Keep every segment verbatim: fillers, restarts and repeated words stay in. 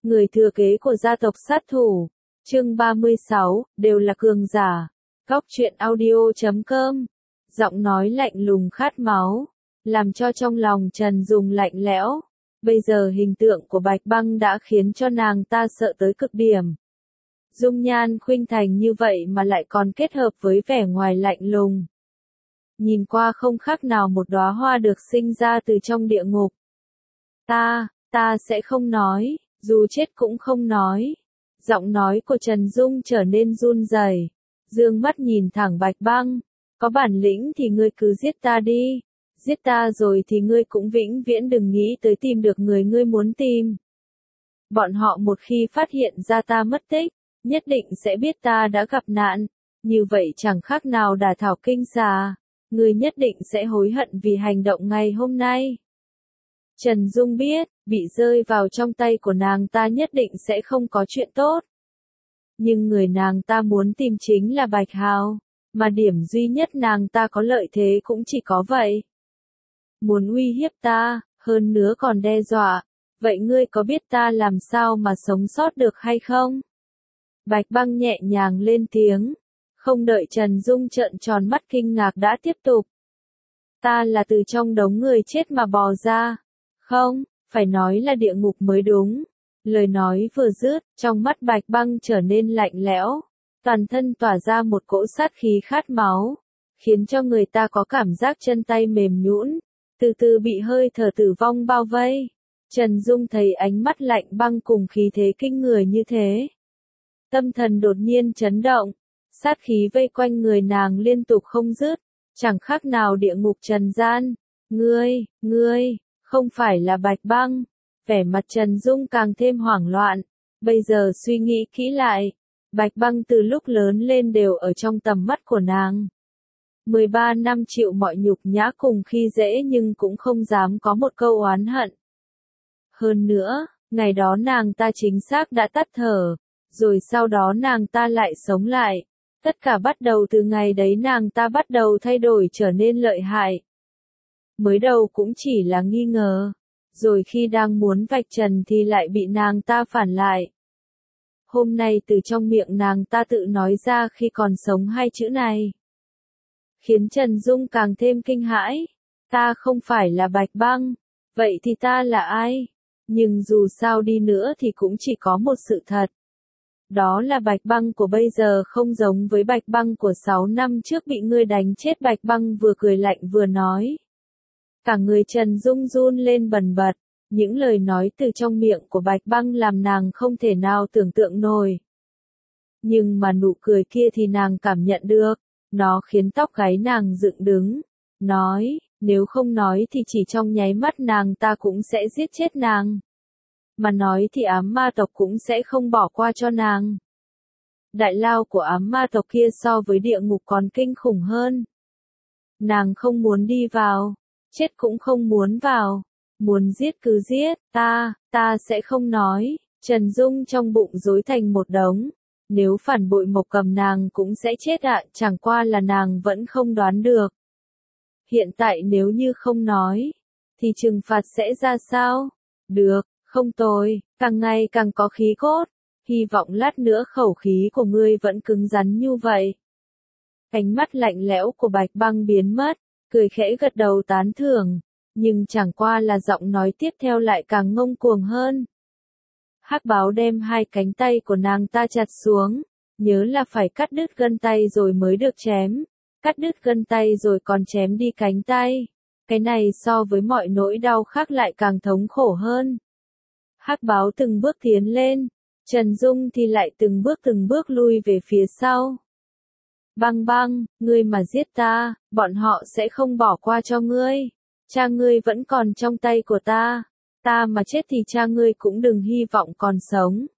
người thừa kế của gia tộc sát thủ. Chương ba mươi sáu, đều là cường giả. Góc truyện audio chấm com. Giọng nói lạnh lùng khát máu, làm cho trong lòng Trần Dung lạnh lẽo. Bây giờ hình tượng của Bạch Băng đã khiến cho nàng ta sợ tới cực điểm. Dung nhan khuynh thành như vậy mà lại còn kết hợp với vẻ ngoài lạnh lùng. Nhìn qua không khác nào một đóa hoa được sinh ra từ trong địa ngục. Ta, ta sẽ không nói, dù chết cũng không nói. Giọng nói của Trần Dung trở nên run rẩy, dương mắt nhìn thẳng Bạch Băng. Có bản lĩnh thì ngươi cứ giết ta đi. Giết ta rồi thì ngươi cũng vĩnh viễn đừng nghĩ tới tìm được người ngươi muốn tìm. Bọn họ một khi phát hiện ra ta mất tích, nhất định sẽ biết ta đã gặp nạn. Như vậy chẳng khác nào đả thảo kinh xà. Ngươi nhất định sẽ hối hận vì hành động ngày hôm nay. Trần Dung biết, bị rơi vào trong tay của nàng ta nhất định sẽ không có chuyện tốt. Nhưng người nàng ta muốn tìm chính là Bạch Hào, mà điểm duy nhất nàng ta có lợi thế cũng chỉ có vậy. Muốn uy hiếp ta, hơn nữa còn đe dọa, vậy ngươi có biết ta làm sao mà sống sót được hay không? Bạch Băng nhẹ nhàng lên tiếng, không đợi Trần Dung trợn tròn mắt kinh ngạc đã tiếp tục. Ta là từ trong đống người chết mà bò ra. Không, phải nói là địa ngục mới đúng. Lời nói vừa dứt, trong mắt Bạch Băng trở nên lạnh lẽo, toàn thân tỏa ra một cỗ sát khí khát máu, khiến cho người ta có cảm giác chân tay mềm nhũn, từ từ bị hơi thở tử vong bao vây. Trần Dung thấy ánh mắt lạnh băng cùng khí thế kinh người như thế, tâm thần đột nhiên chấn động, sát khí vây quanh người nàng liên tục không dứt, chẳng khác nào địa ngục trần gian. Ngươi, ngươi, không phải là Bạch Băng. Vẻ mặt Trần Dung càng thêm hoảng loạn. Bây giờ suy nghĩ kỹ lại, Bạch Băng từ lúc lớn lên đều ở trong tầm mắt của nàng. mười ba năm chịu mọi nhục nhã cùng khi dễ nhưng cũng không dám có một câu oán hận. Hơn nữa, ngày đó nàng ta chính xác đã tắt thở, rồi sau đó nàng ta lại sống lại. Tất cả bắt đầu từ ngày đấy nàng ta bắt đầu thay đổi trở nên lợi hại. Mới đầu cũng chỉ là nghi ngờ, rồi khi đang muốn vạch trần thì lại bị nàng ta phản lại. Hôm nay từ trong miệng nàng ta tự nói ra khi còn sống hai chữ này, khiến Trần Dung càng thêm kinh hãi. Ta không phải là Bạch Băng, vậy thì ta là ai? Nhưng dù sao đi nữa thì cũng chỉ có một sự thật. Đó là Bạch Băng của bây giờ không giống với Bạch Băng của sáu năm trước bị ngươi đánh chết. Bạch Băng vừa cười lạnh vừa nói. Cả người Trần Dung run lên bần bật, những lời nói từ trong miệng của Bạch Băng làm nàng không thể nào tưởng tượng nổi. Nhưng mà nụ cười kia thì nàng cảm nhận được, nó khiến tóc gáy nàng dựng đứng. Nói, nếu không nói thì chỉ trong nháy mắt nàng ta cũng sẽ giết chết nàng. Mà nói thì ám ma tộc cũng sẽ không bỏ qua cho nàng. Đại lao của ám ma tộc kia so với địa ngục còn kinh khủng hơn. Nàng không muốn đi vào, chết cũng không muốn vào, muốn giết cứ giết, ta, ta sẽ không nói. Trần Dung trong bụng rối thành một đống, nếu phản bội Mộc Cầm nàng cũng sẽ chết ạ, chẳng qua là nàng vẫn không đoán được. Hiện tại nếu như không nói, thì trừng phạt sẽ ra sao? Được, không tồi, càng ngày càng có khí cốt, hy vọng lát nữa khẩu khí của ngươi vẫn cứng rắn như vậy. Ánh mắt lạnh lẽo của Bạch Băng biến mất, cười khẽ gật đầu tán thưởng, nhưng chẳng qua là giọng nói tiếp theo lại càng ngông cuồng hơn. Hắc Báo đem hai cánh tay của nàng ta chặt xuống, nhớ là phải cắt đứt gân tay rồi mới được chém, cắt đứt gân tay rồi còn chém đi cánh tay. Cái này so với mọi nỗi đau khác lại càng thống khổ hơn. Hắc Báo từng bước tiến lên, Trần Dung thì lại từng bước từng bước lui về phía sau. Băng Băng, ngươi mà giết ta, bọn họ sẽ không bỏ qua cho ngươi. Cha ngươi vẫn còn trong tay của ta. Ta mà chết thì cha ngươi cũng đừng hy vọng còn sống.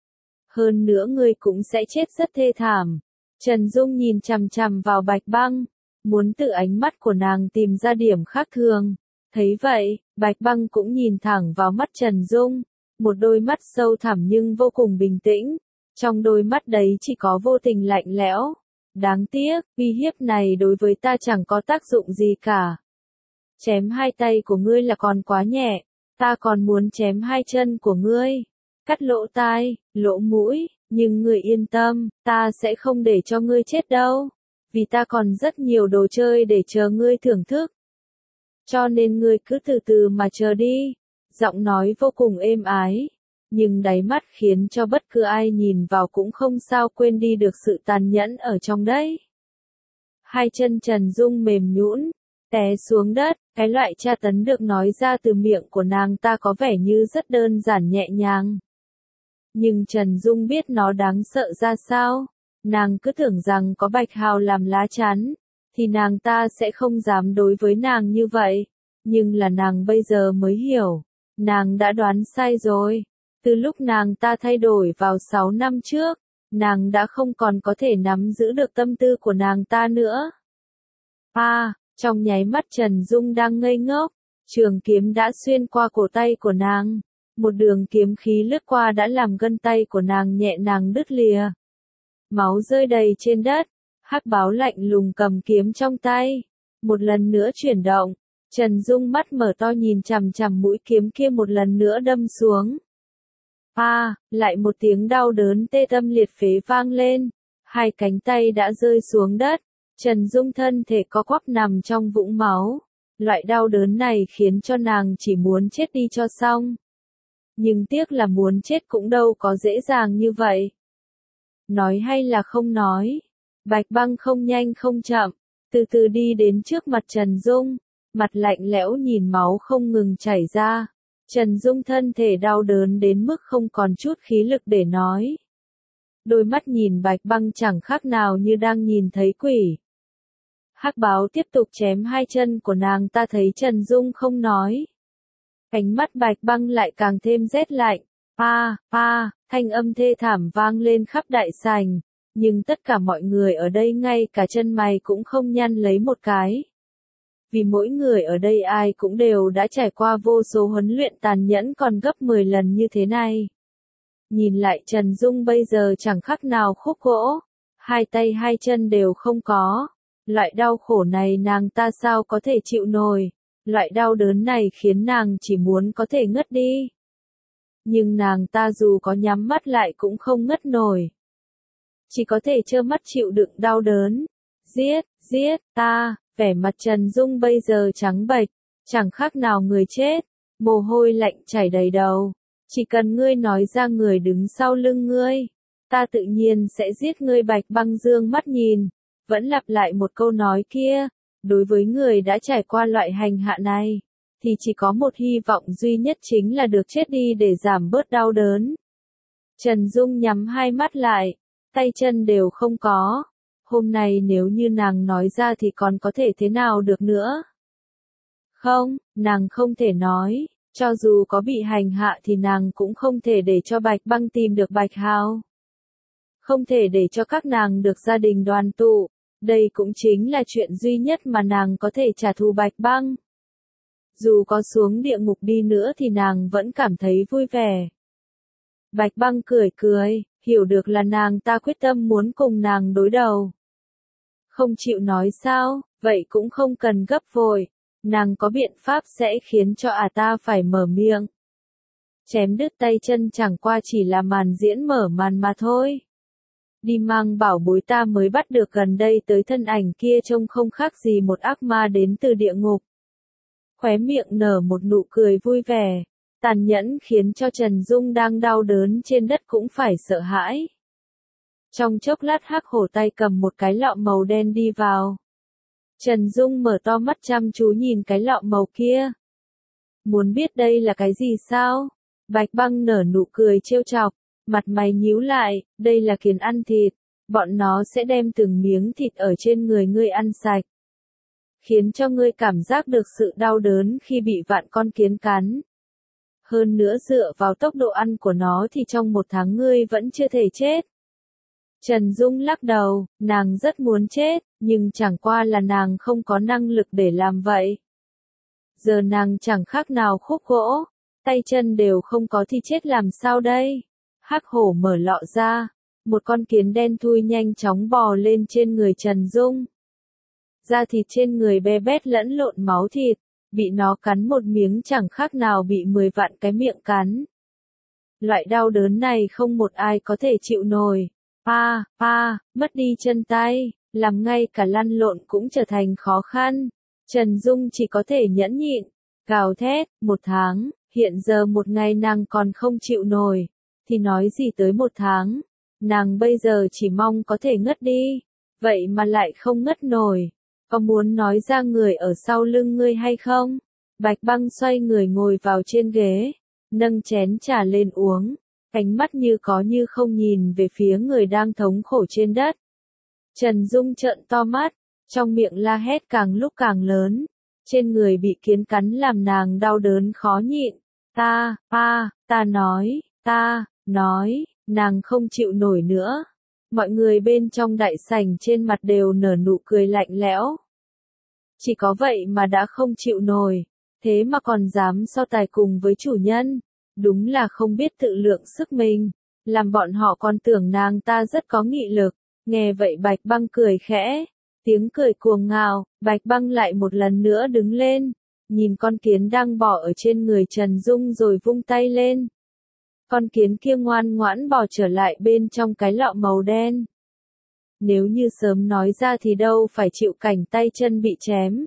Hơn nữa ngươi cũng sẽ chết rất thê thảm. Trần Dung nhìn chằm chằm vào Bạch Băng, muốn từ ánh mắt của nàng tìm ra điểm khác thường. Thấy vậy, Bạch Băng cũng nhìn thẳng vào mắt Trần Dung, một đôi mắt sâu thẳm nhưng vô cùng bình tĩnh. Trong đôi mắt đấy chỉ có vô tình lạnh lẽo. Đáng tiếc, uy hiếp này đối với ta chẳng có tác dụng gì cả. Chém hai tay của ngươi là còn quá nhẹ, ta còn muốn chém hai chân của ngươi. cắt lỗ tai, lỗ mũi, nhưng ngươi yên tâm, ta sẽ không để cho ngươi chết đâu, vì ta còn rất nhiều đồ chơi để chờ ngươi thưởng thức. Cho nên ngươi cứ từ từ mà chờ đi. Giọng nói vô cùng êm ái, nhưng đáy mắt khiến cho bất cứ ai nhìn vào cũng không sao quên đi được sự tàn nhẫn ở trong đấy. Hai chân Trần Dung mềm nhũn, té xuống đất, cái loại tra tấn được nói ra từ miệng của nàng ta có vẻ như rất đơn giản nhẹ nhàng. Nhưng Trần Dung biết nó đáng sợ ra sao, nàng cứ tưởng rằng có Bạch Hào làm lá chắn, thì nàng ta sẽ không dám đối với nàng như vậy, nhưng là nàng bây giờ mới hiểu, nàng đã đoán sai rồi. Từ lúc nàng ta thay đổi vào sáu năm trước, nàng đã không còn có thể nắm giữ được tâm tư của nàng ta nữa. À, trong nháy mắt Trần Dung đang ngây ngốc, trường kiếm đã xuyên qua cổ tay của nàng, một đường kiếm khí lướt qua đã làm gân tay của nàng nhẹ nhàng đứt lìa. Máu rơi đầy trên đất, Hắc Báo lạnh lùng cầm kiếm trong tay, một lần nữa chuyển động, Trần Dung mắt mở to nhìn chằm chằm mũi kiếm kia một lần nữa đâm xuống. À, lại một tiếng đau đớn tê tâm liệt phế vang lên, hai cánh tay đã rơi xuống đất, Trần Dung thân thể co quắp nằm trong vũng máu, loại đau đớn này khiến cho nàng chỉ muốn chết đi cho xong. Nhưng tiếc là muốn chết cũng đâu có dễ dàng như vậy. Nói hay là không nói, Bạch Băng không nhanh không chậm, từ từ đi đến trước mặt Trần Dung, mặt lạnh lẽo nhìn máu không ngừng chảy ra. Trần Dung thân thể đau đớn đến mức không còn chút khí lực để nói. Đôi mắt nhìn Bạch Băng chẳng khác nào như đang nhìn thấy quỷ. Hắc Báo tiếp tục chém hai chân của nàng ta thấy Trần Dung không nói. Ánh mắt Bạch Băng lại càng thêm rét lạnh. Pa, pa, thanh âm thê thảm vang lên khắp đại sảnh, nhưng tất cả mọi người ở đây ngay cả chân mày cũng không nhăn lấy một cái. Vì mỗi người ở đây ai cũng đều đã trải qua vô số huấn luyện tàn nhẫn còn gấp mười lần như thế này. Nhìn lại Trần Dung bây giờ chẳng khác nào khúc gỗ, hai tay hai chân đều không có. Loại đau khổ này nàng ta sao có thể chịu nổi, loại đau đớn này khiến nàng chỉ muốn có thể ngất đi. Nhưng nàng ta dù có nhắm mắt lại cũng không ngất nổi. Chỉ có thể trơ mắt chịu đựng đau đớn. Giết, giết, ta, vẻ mặt Trần Dung bây giờ trắng bệch, chẳng khác nào người chết, mồ hôi lạnh chảy đầy đầu. Chỉ cần ngươi nói ra người đứng sau lưng ngươi, ta tự nhiên sẽ giết ngươi. Bạch Băng dương mắt nhìn, vẫn lặp lại một câu nói kia, đối với người đã trải qua loại hành hạ này, thì chỉ có một hy vọng duy nhất chính là được chết đi để giảm bớt đau đớn. Trần Dung nhắm hai mắt lại, tay chân đều không có. Hôm nay nếu như nàng nói ra thì còn có thể thế nào được nữa? Không, nàng không thể nói, cho dù có bị hành hạ thì nàng cũng không thể để cho Bạch Băng tìm được Bạch Hào. Không thể để cho các nàng được gia đình đoàn tụ, đây cũng chính là chuyện duy nhất mà nàng có thể trả thù Bạch Băng. Dù có xuống địa ngục đi nữa thì nàng vẫn cảm thấy vui vẻ. Bạch Băng cười cười, hiểu được là nàng ta quyết tâm muốn cùng nàng đối đầu. Không chịu nói sao, vậy cũng không cần gấp vội, nàng có biện pháp sẽ khiến cho ả ta phải mở miệng. Chém đứt tay chân chẳng qua chỉ là màn diễn mở màn mà thôi. Đi mang bảo bối ta mới bắt được gần đây tới thân ảnh kia trông không khác gì một ác ma đến từ địa ngục. Khóe miệng nở một nụ cười vui vẻ, tàn nhẫn khiến cho Trần Dung đang đau đớn trên đất cũng phải sợ hãi. Trong chốc lát Hắc Hổ tay cầm một cái lọ màu đen đi vào. Trần Dung mở to mắt chăm chú nhìn cái lọ màu kia. Muốn biết đây là cái gì sao? Bạch Băng nở nụ cười trêu chọc, mặt mày nhíu lại, đây là kiến ăn thịt, bọn nó sẽ đem từng miếng thịt ở trên người ngươi ăn sạch. Khiến cho ngươi cảm giác được sự đau đớn khi bị vạn con kiến cắn. Hơn nữa dựa vào tốc độ ăn của nó thì trong một tháng ngươi vẫn chưa thể chết. Trần Dung lắc đầu, nàng rất muốn chết, nhưng chẳng qua là nàng không có năng lực để làm vậy. Giờ nàng chẳng khác nào khúc gỗ, tay chân đều không có thì chết làm sao đây? Hắc Hổ mở lọ ra, một con kiến đen thui nhanh chóng bò lên trên người Trần Dung. Da thịt trên người be bét lẫn lộn máu thịt, bị nó cắn một miếng chẳng khác nào bị mười vạn cái miệng cắn. Loại đau đớn này không một ai có thể chịu nổi. Pa, pa, mất đi chân tay, làm ngay cả lăn lộn cũng trở thành khó khăn. Trần Dung chỉ có thể nhẫn nhịn, gào thét, một tháng, hiện giờ một ngày nàng còn không chịu nổi, thì nói gì tới một tháng. Nàng bây giờ chỉ mong có thể ngất đi, vậy mà lại không ngất nổi. Có muốn nói ra người ở sau lưng ngươi hay không? Bạch Băng xoay người ngồi vào trên ghế, nâng chén trà lên uống, ánh mắt như có như không nhìn về phía người đang thống khổ trên đất. Trần Dung trợn to mắt, trong miệng la hét càng lúc càng lớn, trên người bị kiến cắn làm nàng đau đớn khó nhịn. Ta, pa, ta nói, ta, nói, nàng không chịu nổi nữa. Mọi người bên trong đại sảnh trên mặt đều nở nụ cười lạnh lẽo. Chỉ có vậy mà đã không chịu nổi, thế mà còn dám so tài cùng với chủ nhân. Đúng là không biết tự lượng sức mình, làm bọn họ còn tưởng nàng ta rất có nghị lực. Nghe vậy Bạch Băng cười khẽ, tiếng cười cuồng ngạo, Bạch Băng lại một lần nữa đứng lên, nhìn con kiến đang bò ở trên người Trần Dung rồi vung tay lên. Con kiến kia ngoan ngoãn bò trở lại bên trong cái lọ màu đen. Nếu như sớm nói ra thì đâu phải chịu cảnh tay chân bị chém.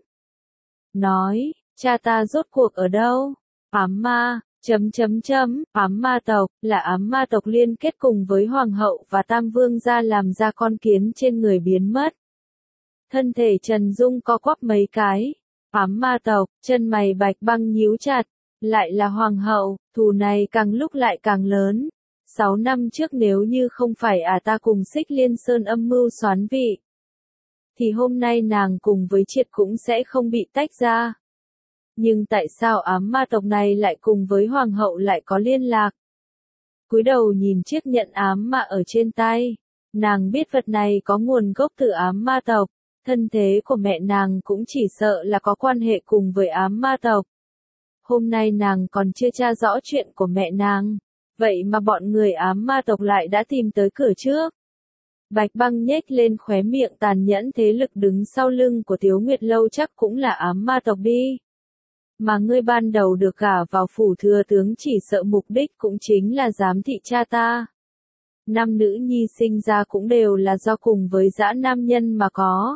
Nói, cha ta rốt cuộc ở đâu? Ám ma, chấm chấm chấm, ám ma tộc, là ám ma tộc liên kết cùng với Hoàng hậu và Tam Vương gia làm ra con kiến trên người biến mất. Thân thể Trần Dung co quắp mấy cái. Ám ma tộc, chân mày Bạch Băng nhíu chặt, lại là Hoàng hậu, thù này càng lúc lại càng lớn. Sáu năm trước nếu như không phải à ta cùng Xích Liên Sơn âm mưu soán vị, thì hôm nay nàng cùng với Triệt cũng sẽ không bị tách ra. Nhưng tại sao ám ma tộc này lại cùng với Hoàng hậu lại có liên lạc? Cúi đầu nhìn chiếc nhẫn ám ma ở trên tay, nàng biết vật này có nguồn gốc từ ám ma tộc, thân thế của mẹ nàng cũng chỉ sợ là có quan hệ cùng với ám ma tộc. Hôm nay nàng còn chưa tra rõ chuyện của mẹ nàng, vậy mà bọn người ám ma tộc lại đã tìm tới cửa trước. Bạch Băng nhếch lên khóe miệng tàn nhẫn, thế lực đứng sau lưng của Tiếu Nguyệt Lâu chắc cũng là ám ma tộc đi. Mà ngươi ban đầu được gả vào phủ thừa tướng chỉ sợ mục đích cũng chính là giám thị cha ta. Năm nữ nhi sinh ra cũng đều là do cùng với dã nam nhân mà có.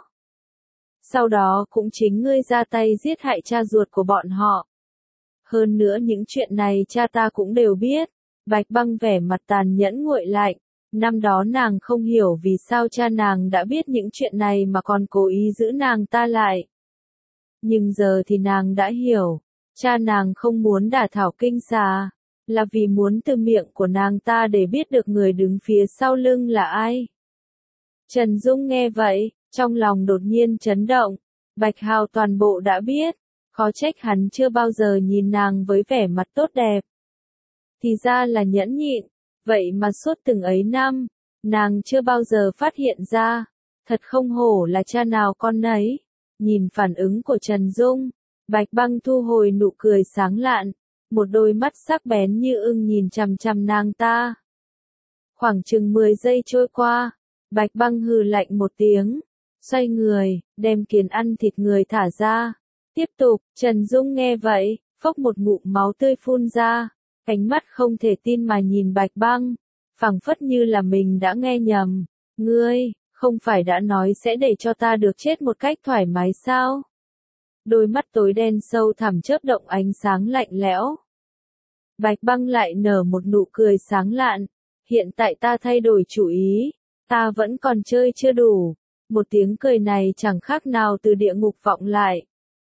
Sau đó cũng chính ngươi ra tay giết hại cha ruột của bọn họ. Hơn nữa những chuyện này cha ta cũng đều biết. Bạch Băng vẻ mặt tàn nhẫn nguội lạnh. Năm đó nàng không hiểu vì sao cha nàng đã biết những chuyện này mà còn cố ý giữ nàng ta lại. Nhưng giờ thì nàng đã hiểu, cha nàng không muốn đả thảo kinh xà, là vì muốn từ miệng của nàng ta để biết được người đứng phía sau lưng là ai. Trần Dung nghe vậy, trong lòng đột nhiên chấn động, Bạch Hào toàn bộ đã biết, khó trách hắn chưa bao giờ nhìn nàng với vẻ mặt tốt đẹp. Thì ra là nhẫn nhịn, vậy mà suốt từng ấy năm, nàng chưa bao giờ phát hiện ra, thật không hổ là cha nào con nấy. Nhìn phản ứng của Trần Dung, Bạch Băng thu hồi nụ cười sáng lạn, một đôi mắt sắc bén như ưng nhìn chằm chằm nàng ta. Khoảng chừng mười giây trôi qua, Bạch Băng hừ lạnh một tiếng, xoay người, đem kiến ăn thịt người thả ra. Tiếp tục, Trần Dung nghe vậy, phốc một ngụm máu tươi phun ra, ánh mắt không thể tin mà nhìn Bạch Băng, phảng phất như là mình đã nghe nhầm. Ngươi, không phải đã nói sẽ để cho ta được chết một cách thoải mái sao? Đôi mắt tối đen sâu thẳm chớp động ánh sáng lạnh lẽo. Bạch Băng lại nở một nụ cười sáng lạn. Hiện tại ta thay đổi chủ ý, ta vẫn còn chơi chưa đủ. Một tiếng cười này chẳng khác nào từ địa ngục vọng lại.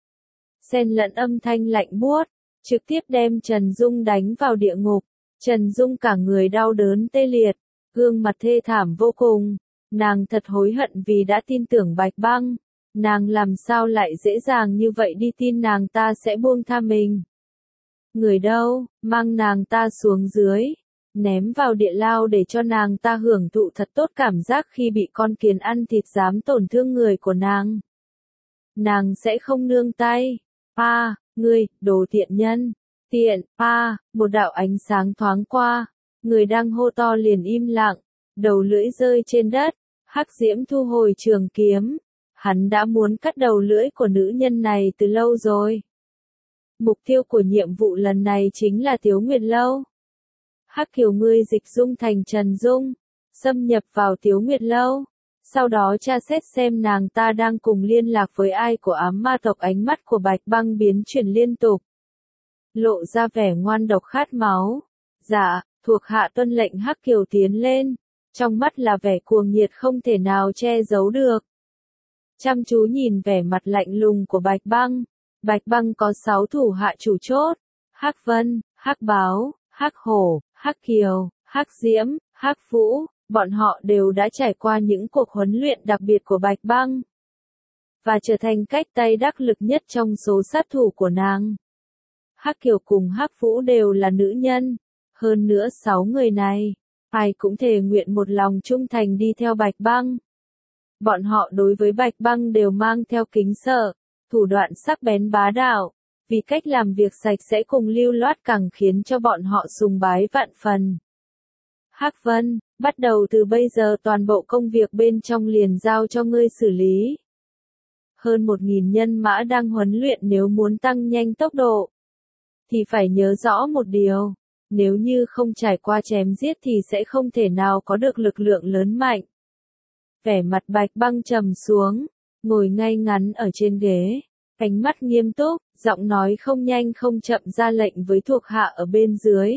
Xen lẫn âm thanh lạnh buốt, trực tiếp đem Trần Dung đánh vào địa ngục. Trần Dung cả người đau đớn tê liệt, gương mặt thê thảm vô cùng. Nàng thật hối hận vì đã tin tưởng Bạch Băng. Nàng làm sao lại dễ dàng như vậy đi tin nàng ta sẽ buông tha mình. Người đâu, mang nàng ta xuống dưới, ném vào địa lao để cho nàng ta hưởng thụ thật tốt cảm giác khi bị con kiến ăn thịt dám tổn thương người của nàng. Nàng sẽ không nương tay. Pa, ngươi, đồ tiện nhân. Tiện, pa, một đạo ánh sáng thoáng qua. Người đang hô to liền im lặng, đầu lưỡi rơi trên đất. Hắc Diễm thu hồi trường kiếm. Hắn đã muốn cắt đầu lưỡi của nữ nhân này từ lâu rồi. Mục tiêu của nhiệm vụ lần này chính là Tiếu Nguyệt Lâu. Hắc Kiều ngươi dịch dung thành Trần Dung, xâm nhập vào Tiếu Nguyệt Lâu. Sau đó tra xét xem nàng ta đang cùng liên lạc với ai của ám ma tộc. Ánh mắt của Bạch Băng biến chuyển liên tục, lộ ra vẻ ngoan độc khát máu. Dạ, thuộc hạ tuân lệnh. Hắc Kiều tiến lên, trong mắt là vẻ cuồng nhiệt không thể nào che giấu được. Chăm chú nhìn vẻ mặt lạnh lùng của Bạch Băng. Bạch Băng có sáu thủ hạ chủ chốt: Hắc Vân, Hắc Báo, Hắc Hổ, Hắc Kiều, Hắc Diễm, Hắc Vũ. Bọn họ đều đã trải qua những cuộc huấn luyện đặc biệt của Bạch Băng, và trở thành cách tay đắc lực nhất trong số sát thủ của nàng. Hắc Kiều cùng Hắc Vũ đều là nữ nhân. Hơn nữa sáu người này, ai cũng thề nguyện một lòng trung thành đi theo Bạch Băng. Bọn họ đối với Bạch Băng đều mang theo kính sợ, thủ đoạn sắc bén bá đạo, vì cách làm việc sạch sẽ cùng lưu loát càng khiến cho bọn họ sùng bái vạn phần. Hắc Vân, bắt đầu từ bây giờ toàn bộ công việc bên trong liền giao cho ngươi xử lý. Hơn một nghìn nhân mã đang huấn luyện, nếu muốn tăng nhanh tốc độ, thì phải nhớ rõ một điều, nếu như không trải qua chém giết thì sẽ không thể nào có được lực lượng lớn mạnh. Vẻ mặt Bạch Băng trầm xuống, ngồi ngay ngắn ở trên ghế, ánh mắt nghiêm túc, giọng nói không nhanh không chậm ra lệnh với thuộc hạ ở bên dưới.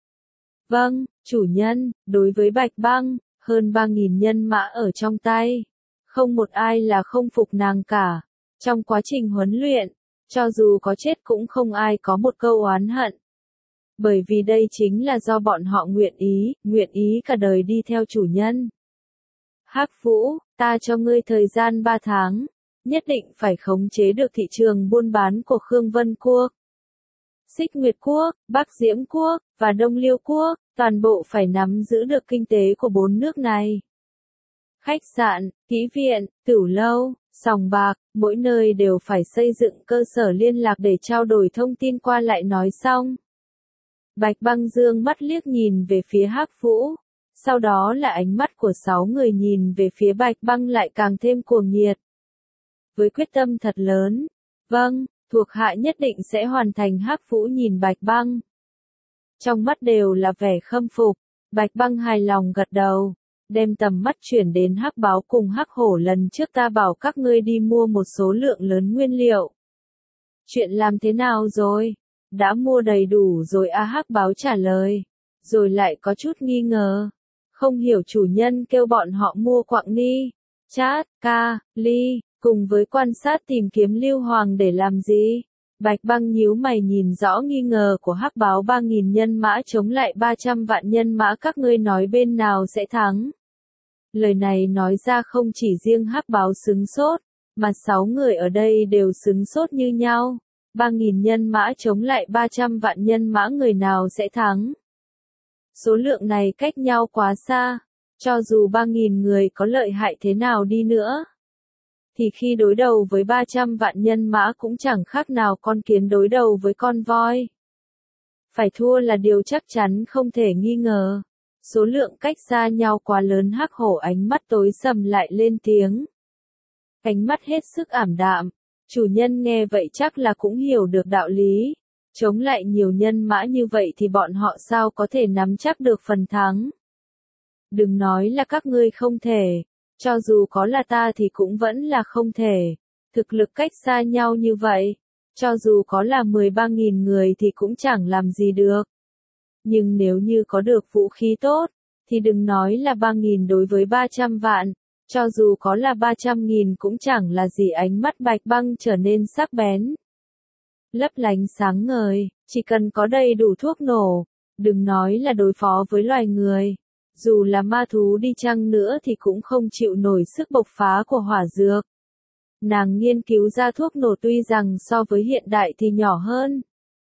Vâng, chủ nhân. Đối với Bạch Băng, hơn ba nghìn nhân mã ở trong tay, không một ai là không phục nàng cả. Trong quá trình huấn luyện, cho dù có chết cũng không ai có một câu oán hận. Bởi vì đây chính là do bọn họ nguyện ý, nguyện ý cả đời đi theo chủ nhân. Hắc Vũ, ta cho ngươi thời gian ba tháng, nhất định phải khống chế được thị trường buôn bán của Khương Vân Quốc, Xích Nguyệt Quốc, Bắc Diễm Quốc, và Đông Liêu Quốc, toàn bộ phải nắm giữ được kinh tế của bốn nước này. Khách sạn, kỹ viện, tửu lâu, sòng bạc, mỗi nơi đều phải xây dựng cơ sở liên lạc để trao đổi thông tin qua lại. Nói xong, Bạch Băng dương mắt liếc nhìn về phía Hắc Vũ, sau đó là ánh mắt của sáu người nhìn về phía Bạch Băng lại càng thêm cuồng nhiệt. Với quyết tâm thật lớn, vâng, thuộc hạ nhất định sẽ hoàn thành. Hắc Vũ nhìn Bạch Băng, trong mắt đều là vẻ khâm phục. Bạch Băng hài lòng gật đầu, đem tầm mắt chuyển đến Hắc Báo cùng Hắc Hổ. Lần trước ta bảo các ngươi đi mua một số lượng lớn nguyên liệu. Chuyện làm thế nào rồi? Đã mua đầy đủ rồi à? Hắc Báo trả lời, rồi lại có chút nghi ngờ. Không hiểu chủ nhân kêu bọn họ mua quặng ni, chát, ca, ly, cùng với quan sát tìm kiếm Lưu Hoàng để làm gì? Bạch Băng nhíu mày nhìn rõ nghi ngờ của Hắc Báo. Ba nghìn nhân mã chống lại ba trăm vạn nhân mã, các ngươi nói bên nào sẽ thắng? Lời này nói ra không chỉ riêng Hắc Báo sững sốt, mà sáu người ở đây đều sững sốt như nhau. Ba nghìn nhân mã chống lại ba trăm vạn nhân mã, người nào sẽ thắng? Số lượng này cách nhau quá xa, cho dù ba nghìn người có lợi hại thế nào đi nữa, thì khi đối đầu với ba trăm vạn nhân mã cũng chẳng khác nào con kiến đối đầu với con voi. Phải thua là điều chắc chắn không thể nghi ngờ. Số lượng cách xa nhau quá lớn. Hắc Hổ ánh mắt tối sầm lại lên tiếng. Ánh mắt hết sức ảm đạm. Chủ nhân nghe vậy chắc là cũng hiểu được đạo lý. Chống lại nhiều nhân mã như vậy thì bọn họ sao có thể nắm chắc được phần thắng. Đừng nói là các ngươi không thể. Cho dù có là ta thì cũng vẫn là không thể. Thực lực cách xa nhau như vậy, cho dù có là mười ba nghìn người thì cũng chẳng làm gì được. Nhưng nếu như có được vũ khí tốt, thì đừng nói là ba nghìn đối với ba trăm vạn, cho dù có là ba trăm nghìn cũng chẳng là gì. Ánh mắt Bạch Băng trở nên sắc bén, lấp lánh sáng ngời. Chỉ cần có đầy đủ thuốc nổ, đừng nói là đối phó với loài người, dù là ma thú đi chăng nữa thì cũng không chịu nổi sức bộc phá của hỏa dược. Nàng nghiên cứu ra thuốc nổ tuy rằng so với hiện đại thì nhỏ hơn,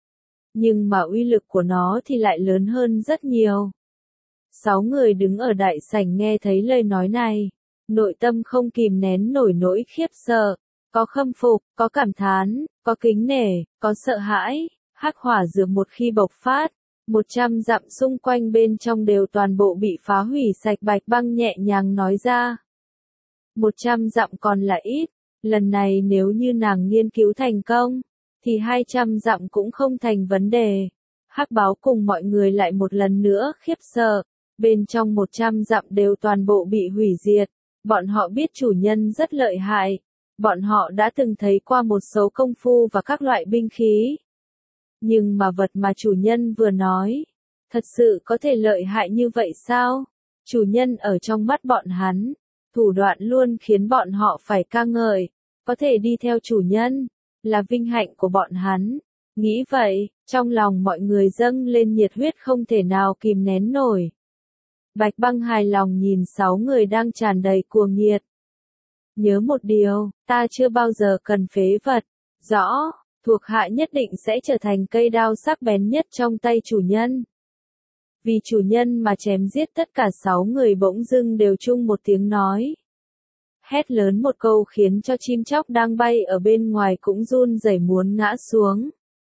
nhưng mà uy lực của nó thì lại lớn hơn rất nhiều. Sáu người đứng ở đại sảnh nghe thấy lời nói này, nội tâm không kìm nén nổi nỗi khiếp sợ, có khâm phục, có cảm thán, có kính nể, có sợ hãi. Hắc hỏa dược một khi bộc phát, một trăm dặm xung quanh bên trong đều toàn bộ bị phá hủy sạch. Bạch Băng nhẹ nhàng nói ra. Một trăm dặm còn là ít, lần này nếu như nàng nghiên cứu thành công, thì hai trăm dặm cũng không thành vấn đề. Hắc báo cùng mọi người lại một lần nữa khiếp sợ, bên trong một trăm dặm đều toàn bộ bị hủy diệt, bọn họ biết chủ nhân rất lợi hại, bọn họ đã từng thấy qua một số công phu và các loại binh khí. Nhưng mà vật mà chủ nhân vừa nói, thật sự có thể lợi hại như vậy sao? Chủ nhân ở trong mắt bọn hắn, thủ đoạn luôn khiến bọn họ phải ca ngợi, có thể đi theo chủ nhân, là vinh hạnh của bọn hắn. Nghĩ vậy, trong lòng mọi người dâng lên nhiệt huyết không thể nào kìm nén nổi. Bạch Băng hài lòng nhìn sáu người đang tràn đầy cuồng nhiệt. Nhớ một điều, ta chưa bao giờ cần phế vật. Rõ, thuộc hạ nhất định sẽ trở thành cây đao sắc bén nhất trong tay chủ nhân. Vì chủ nhân mà chém giết tất cả sáu người bỗng dưng đều chung một tiếng nói. Hét lớn một câu khiến cho chim chóc đang bay ở bên ngoài cũng run rẩy muốn ngã xuống.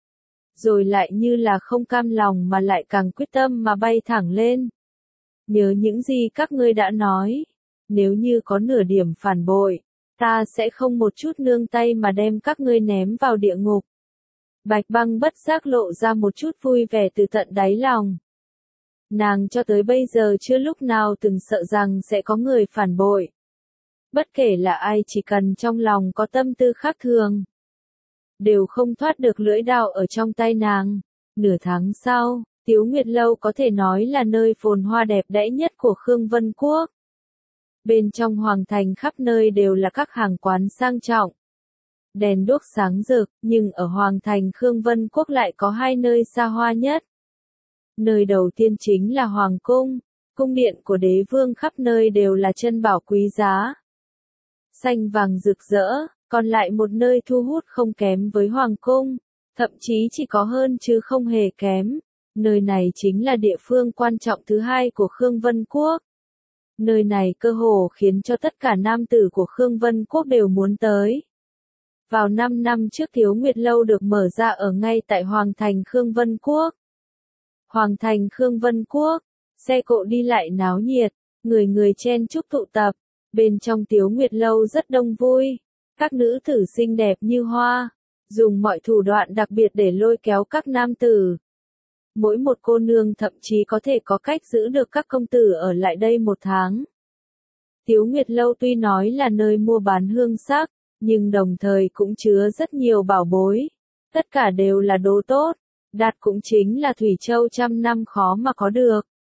Rồi lại như là không cam lòng mà lại càng quyết tâm mà bay thẳng lên. Nhớ những gì các ngươi đã nói. Nếu như có nửa điểm phản bội, ta sẽ không một chút nương tay mà đem các ngươi ném vào địa ngục. Bạch Băng bất giác lộ ra một chút vui vẻ từ tận đáy lòng. Nàng cho tới bây giờ chưa lúc nào từng sợ rằng sẽ có người phản bội. Bất kể là ai chỉ cần trong lòng có tâm tư khác thường, đều không thoát được lưỡi đao ở trong tay nàng. Nửa tháng sau, Tiếu Nguyệt Lâu có thể nói là nơi phồn hoa đẹp đẽ nhất của Khương Vân Quốc. Bên trong hoàng thành khắp nơi đều là các hàng quán sang trọng. Đèn đuốc sáng rực, nhưng ở hoàng thành Khương Vân Quốc lại có hai nơi xa hoa nhất. Nơi đầu tiên chính là Hoàng Cung, cung điện của đế vương khắp nơi đều là chân bảo quý giá. Xanh vàng rực rỡ, còn lại một nơi thu hút không kém với Hoàng Cung, thậm chí chỉ có hơn chứ không hề kém. Nơi này chính là địa phương quan trọng thứ hai của Khương Vân Quốc. Nơi này cơ hồ khiến cho tất cả nam tử của Khương Vân Quốc đều muốn tới. Vào năm năm trước Tiếu Nguyệt Lâu được mở ra ở ngay tại Hoàng thành Khương Vân Quốc. Hoàng thành Khương Vân Quốc, xe cộ đi lại náo nhiệt, người người chen chúc tụ tập, bên trong Tiếu Nguyệt Lâu rất đông vui, các nữ tử xinh đẹp như hoa, dùng mọi thủ đoạn đặc biệt để lôi kéo các nam tử. Mỗi một cô nương thậm chí có thể có cách giữ được các công tử ở lại đây một tháng. Tiếu Nguyệt Lâu tuy nói là nơi mua bán hương sắc, nhưng đồng thời cũng chứa rất nhiều bảo bối, tất cả đều là đồ tốt. Đạt cũng chính là Thủy Châu trăm năm khó mà có được.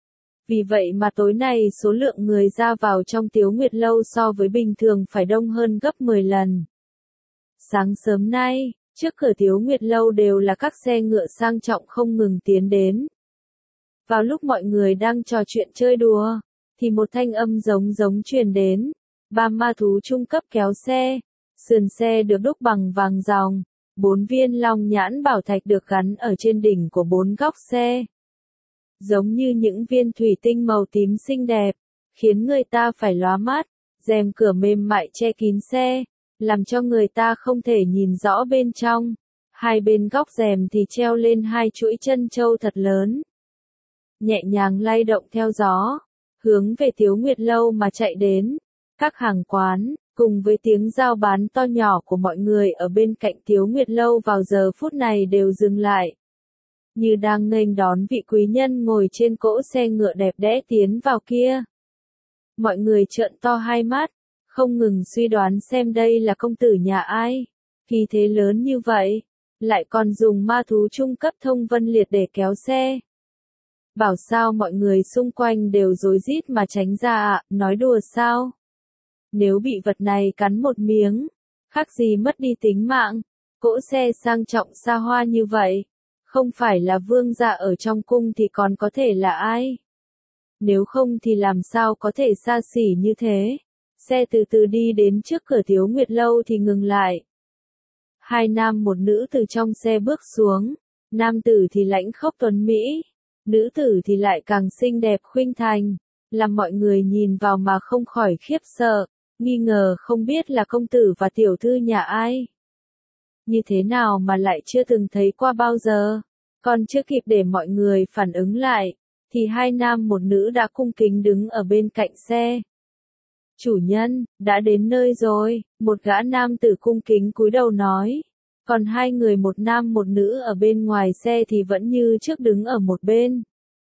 Vì vậy mà tối nay số lượng người ra vào trong Tiếu Nguyệt Lâu so với bình thường phải đông hơn gấp mười lần. Sáng sớm nay, trước cửa Tiếu Nguyệt Lâu đều là các xe ngựa sang trọng không ngừng tiến đến. Vào lúc mọi người đang trò chuyện chơi đùa, thì một thanh âm giống giống truyền đến. Ba ma thú trung cấp kéo xe, sườn xe được đúc bằng vàng ròng. Bốn viên long nhãn bảo thạch được gắn ở trên đỉnh của bốn góc xe. Giống như những viên thủy tinh màu tím xinh đẹp, khiến người ta phải lóa mắt, rèm cửa mềm mại che kín xe, làm cho người ta không thể nhìn rõ bên trong. Hai bên góc rèm thì treo lên hai chuỗi chân châu thật lớn. Nhẹ nhàng lay động theo gió, hướng về Tiếu Nguyệt Lâu mà chạy đến. Các hàng quán, cùng với tiếng giao bán to nhỏ của mọi người ở bên cạnh Tiếu Nguyệt Lâu vào giờ phút này đều dừng lại. Như đang nghênh đón vị quý nhân ngồi trên cỗ xe ngựa đẹp đẽ tiến vào kia. Mọi người trợn to hai mắt, không ngừng suy đoán xem đây là công tử nhà ai. Khi thế lớn như vậy, lại còn dùng ma thú trung cấp thông vân liệt để kéo xe. Bảo sao mọi người xung quanh đều rối rít mà tránh ra ạ, nói đùa sao? Nếu bị vật này cắn một miếng, khác gì mất đi tính mạng, cỗ xe sang trọng xa hoa như vậy, không phải là vương gia ở trong cung thì còn có thể là ai? Nếu không thì làm sao có thể xa xỉ như thế? Xe từ từ đi đến trước cửa Tiếu Nguyệt Lâu thì ngừng lại. Hai nam một nữ từ trong xe bước xuống, nam tử thì lãnh khốc tuấn mỹ, nữ tử thì lại càng xinh đẹp khuynh thành, làm mọi người nhìn vào mà không khỏi khiếp sợ. Nghi ngờ không biết là công tử và tiểu thư nhà ai. Như thế nào mà lại chưa từng thấy qua bao giờ. Còn chưa kịp để mọi người phản ứng lại, thì hai nam một nữ đã cung kính đứng ở bên cạnh xe. Chủ nhân, đã đến nơi rồi, một gã nam tử cung kính cúi đầu nói. Còn hai người một nam một nữ ở bên ngoài xe thì vẫn như trước đứng ở một bên.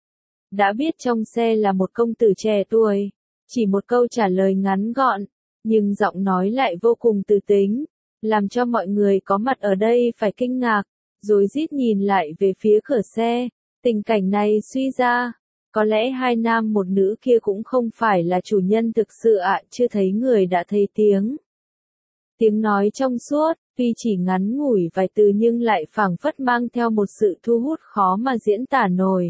Đã biết trong xe là một công tử trẻ tuổi, chỉ một câu trả lời ngắn gọn, nhưng giọng nói lại vô cùng từ tính, làm cho mọi người có mặt ở đây phải kinh ngạc, rối rít nhìn lại về phía cửa xe. Tình cảnh này suy ra, có lẽ hai nam một nữ kia cũng không phải là chủ nhân thực sự ạ, chưa thấy người đã thấy tiếng. Tiếng nói trong suốt, tuy chỉ ngắn ngủi vài từ nhưng lại phảng phất mang theo một sự thu hút khó mà diễn tả nổi.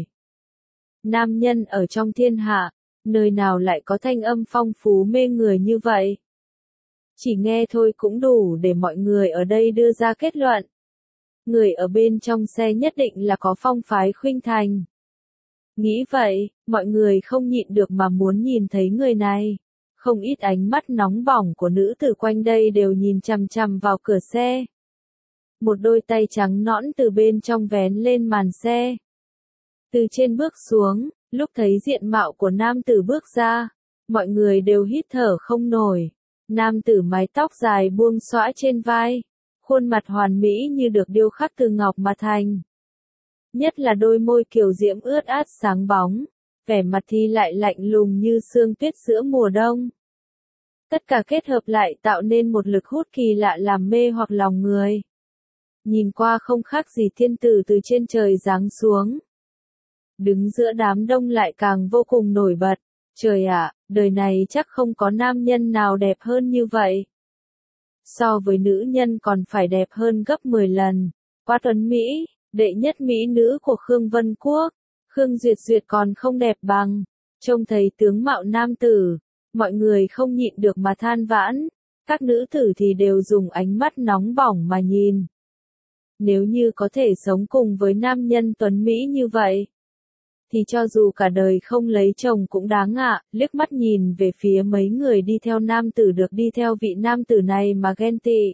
Nam nhân ở trong thiên hạ, nơi nào lại có thanh âm phong phú mê người như vậy? Chỉ nghe thôi cũng đủ để mọi người ở đây đưa ra kết luận. Người ở bên trong xe nhất định là có phong phái khuynh thành. Nghĩ vậy, mọi người không nhịn được mà muốn nhìn thấy người này. Không ít ánh mắt nóng bỏng của nữ tử quanh đây đều nhìn chằm chằm vào cửa xe. Một đôi tay trắng nõn từ bên trong vén lên màn xe. Từ trên bước xuống, lúc thấy diện mạo của nam tử bước ra, mọi người đều hít thở không nổi. Nam tử mái tóc dài buông xõa trên vai, khuôn mặt hoàn mỹ như được điêu khắc từ ngọc mà thành. Nhất là đôi môi kiều diễm ướt át sáng bóng, vẻ mặt thì lại lạnh lùng như sương tuyết giữa mùa đông. Tất cả kết hợp lại tạo nên một lực hút kỳ lạ làm mê hoặc lòng người. Nhìn qua không khác gì thiên tử từ trên trời giáng xuống. Đứng giữa đám đông lại càng vô cùng nổi bật. Trời ạ, đời này chắc không có nam nhân nào đẹp hơn như vậy. So với nữ nhân còn phải đẹp hơn gấp mười lần. Quá tuấn Mỹ, đệ nhất mỹ nữ của Khương Vân Quốc. Khương Duyệt Duyệt còn không đẹp bằng. Trông thấy tướng mạo nam tử, mọi người không nhịn được mà than vãn. Các nữ tử thì đều dùng ánh mắt nóng bỏng mà nhìn. Nếu như có thể sống cùng với nam nhân tuấn Mỹ như vậy, thì cho dù cả đời không lấy chồng cũng đáng ạ. Liếc mắt nhìn về phía mấy người đi theo nam tử được đi theo vị nam tử này mà ghen tị.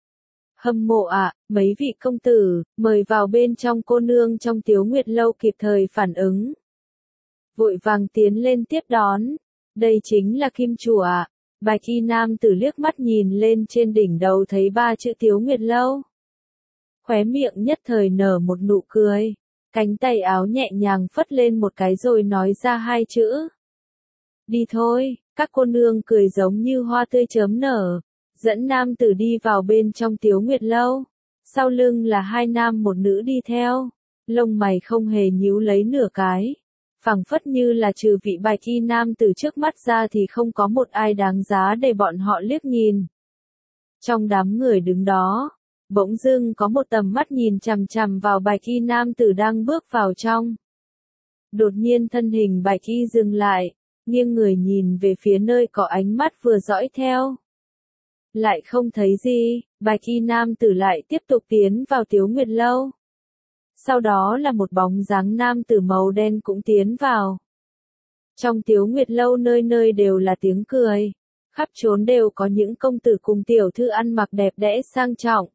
Hâm mộ ạ, mấy vị công tử, mời vào bên trong. Cô nương trong Tiếu Nguyệt Lâu kịp thời phản ứng. Vội vàng tiến lên tiếp đón. Đây chính là Kim chủ ạ. Bạch y nam tử liếc mắt nhìn lên trên đỉnh đầu thấy ba chữ Tiếu Nguyệt Lâu. Khóe miệng nhất thời nở một nụ cười. Cánh tay áo nhẹ nhàng phất lên một cái rồi nói ra hai chữ. Đi thôi, các cô nương cười giống như hoa tươi chớm nở. Dẫn nam tử đi vào bên trong Tiếu Nguyệt Lâu. Sau lưng là hai nam một nữ đi theo. Lông mày không hề nhíu lấy nửa cái. Phảng phất như là trừ vị bạch y nam tử trước mắt ra thì không có một ai đáng giá để bọn họ liếc nhìn. Trong đám người đứng đó, bỗng dưng có một tầm mắt nhìn chằm chằm vào bạch y nam tử đang bước vào trong. Đột nhiên thân hình bạch y dừng lại, nghiêng người nhìn về phía nơi có ánh mắt vừa dõi theo. Lại không thấy gì, bạch y nam tử lại tiếp tục tiến vào Tiếu Nguyệt Lâu. Sau đó là một bóng dáng nam tử màu đen cũng tiến vào. Trong Tiếu Nguyệt Lâu nơi nơi đều là tiếng cười, khắp trốn đều có những công tử cùng tiểu thư ăn mặc đẹp đẽ sang trọng.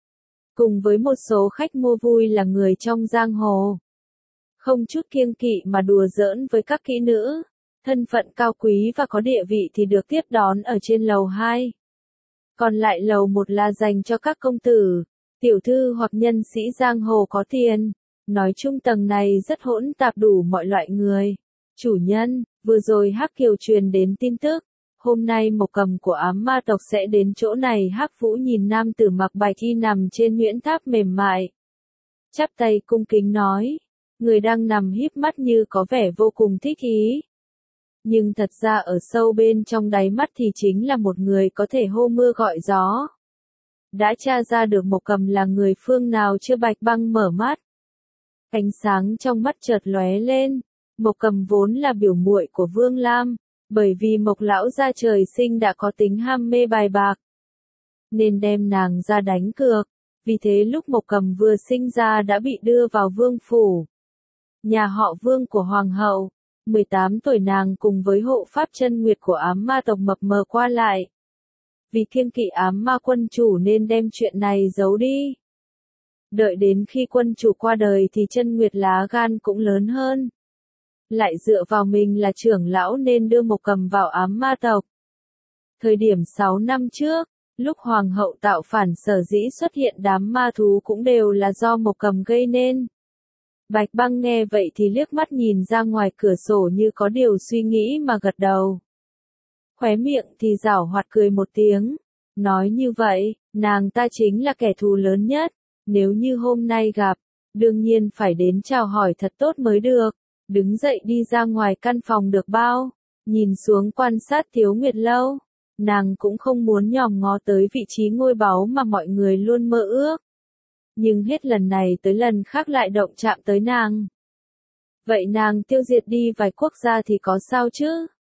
Cùng với một số khách mua vui là người trong giang hồ. Không chút kiêng kỵ mà đùa giỡn với các kỹ nữ, thân phận cao quý và có địa vị thì được tiếp đón ở trên lầu hai. Còn lại lầu một là dành cho các công tử, tiểu thư hoặc nhân sĩ giang hồ có tiền. Nói chung tầng này rất hỗn tạp đủ mọi loại người. Chủ nhân, vừa rồi Hắc Kiều truyền đến tin tức. Hôm nay Mộc Cầm của ám ma tộc sẽ đến chỗ này. Hắc Vũ nhìn nam tử mặc bạch y nằm trên nhuyễn tháp mềm mại. Chắp tay cung kính nói. Người đang nằm híp mắt như có vẻ vô cùng thích ý. Nhưng thật ra ở sâu bên trong đáy mắt thì chính là một người có thể hô mưa gọi gió. Đã tra ra được Mộc Cầm là người phương nào chưa? Bạch Băng mở mắt. Ánh sáng trong mắt chợt lóe lên. Mộc Cầm vốn là biểu muội của Vương Lam. Bởi vì Mộc lão gia trời sinh đã có tính ham mê bài bạc, nên đem nàng ra đánh cược. Vì thế lúc Mộc Cầm vừa sinh ra đã bị đưa vào vương phủ. Nhà họ Vương của hoàng hậu. mười tám tuổi nàng cùng với hộ pháp chân nguyệt của ám ma tộc mập mờ qua lại. Vì kiêng kỵ ám ma quân chủ nên đem chuyện này giấu đi. Đợi đến khi quân chủ qua đời thì chân nguyệt lá gan cũng lớn hơn. Lại dựa vào mình là trưởng lão nên đưa Mộc Cầm vào ám ma tộc. Thời điểm sáu năm trước, Lúc hoàng hậu tạo phản sở dĩ xuất hiện đám ma thú cũng đều là do Mộc Cầm gây nên. Bạch Băng nghe vậy thì liếc mắt nhìn ra ngoài cửa sổ như có điều suy nghĩ mà gật đầu. Khóe miệng thì giảo hoạt cười một tiếng. Nói như vậy, nàng ta chính là kẻ thù lớn nhất. Nếu như hôm nay gặp, đương nhiên phải đến chào hỏi thật tốt mới được. Đứng dậy đi ra ngoài căn phòng được bao. Nhìn xuống quan sát Thiếu Nguyệt Lâu. Nàng cũng không muốn nhòm ngó tới vị trí ngôi báu mà mọi người luôn mơ ước. Nhưng hết lần này tới lần khác lại động chạm tới nàng. Vậy nàng tiêu diệt đi vài quốc gia thì có sao chứ?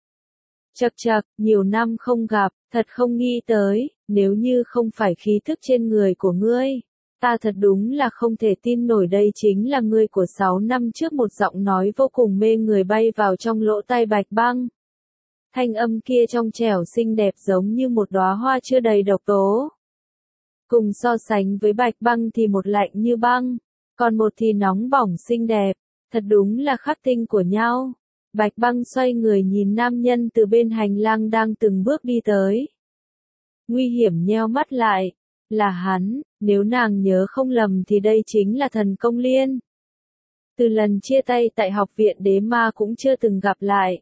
Chậc chậc, nhiều năm không gặp, thật không nghĩ tới, nếu như không phải khí thức trên người của ngươi. Ta thật đúng là không thể tin nổi đây chính là ngươi của sáu năm trước. Một giọng nói vô cùng mê người bay vào trong lỗ tai Bạch Băng. Thanh âm kia trong trẻo xinh đẹp giống như một đóa hoa chưa đầy độc tố. Cùng so sánh với Bạch Băng thì một lạnh như băng, còn một thì nóng bỏng xinh đẹp, thật đúng là khắc tinh của nhau. Bạch Băng xoay người nhìn nam nhân từ bên hành lang đang từng bước đi tới. Nguy hiểm nheo mắt lại, là hắn, nếu nàng nhớ không lầm thì đây chính là Thần Công Liên. Từ lần chia tay tại học viện Đế Ma cũng chưa từng gặp lại.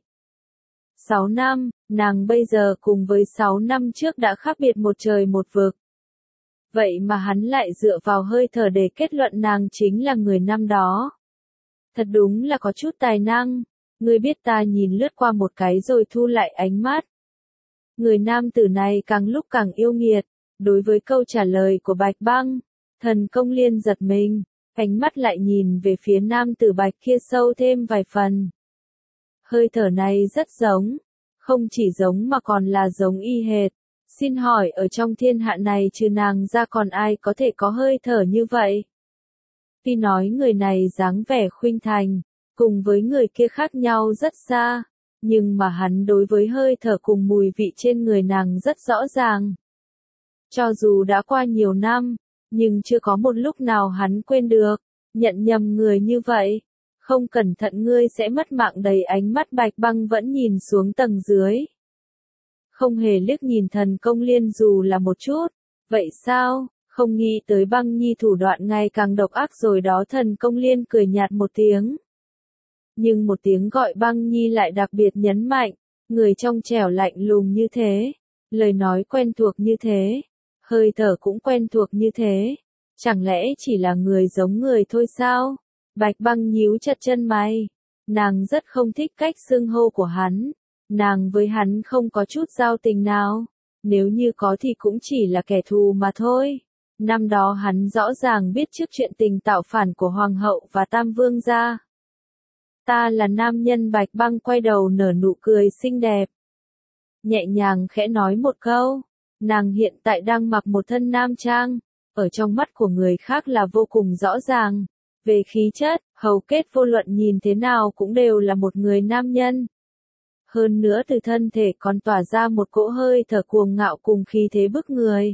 Sáu năm, nàng bây giờ cùng với sáu năm trước đã khác biệt một trời một vực. Vậy mà hắn lại dựa vào hơi thở để kết luận nàng chính là người năm đó. Thật đúng là có chút tài năng. Ngươi biết ta nhìn lướt qua một cái rồi thu lại ánh mắt. Người nam tử này càng lúc càng yêu nghiệt. Đối với câu trả lời của Bạch Băng, Thần Công Liên giật mình, ánh mắt lại nhìn về phía nam tử Bạch kia sâu thêm vài phần. Hơi thở này rất giống, không chỉ giống mà còn là giống y hệt. Xin hỏi ở trong thiên hạ này trừ nàng ra còn ai có thể có hơi thở như vậy? Tuy nói người này dáng vẻ khuynh thành, cùng với người kia khác nhau rất xa, nhưng mà hắn đối với hơi thở cùng mùi vị trên người nàng rất rõ ràng. Cho dù đã qua nhiều năm, nhưng chưa có một lúc nào hắn quên được, nhận nhầm người như vậy. Không cẩn thận ngươi sẽ mất mạng. Đầy ánh mắt Bạch Băng vẫn nhìn xuống tầng dưới. Không hề liếc nhìn Thần Công Liên dù là một chút. Vậy sao, không nghĩ tới Băng Nhi thủ đoạn ngày càng độc ác rồi đó. Thần Công Liên cười nhạt một tiếng. Nhưng một tiếng gọi Băng Nhi lại đặc biệt nhấn mạnh. Người trong trẻo lạnh lùng như thế. Lời nói quen thuộc như thế. Hơi thở cũng quen thuộc như thế. Chẳng lẽ chỉ là người giống người thôi sao? Bạch Băng nhíu chặt chân mày. Nàng rất không thích cách xưng hô của hắn. Nàng với hắn không có chút giao tình nào. Nếu như có thì cũng chỉ là kẻ thù mà thôi. Năm đó hắn rõ ràng biết trước chuyện tình tạo phản của Hoàng hậu và Tam Vương gia. Ta là nam nhân. Bạch Băng quay đầu nở nụ cười xinh đẹp. Nhẹ nhàng khẽ nói một câu. Nàng hiện tại đang mặc một thân nam trang. Ở trong mắt của người khác là vô cùng rõ ràng. Về khí chất, hầu kết vô luận nhìn thế nào cũng đều là một người nam nhân. Hơn nữa từ thân thể còn tỏa ra một cỗ hơi thở cuồng ngạo cùng khí thế bức người.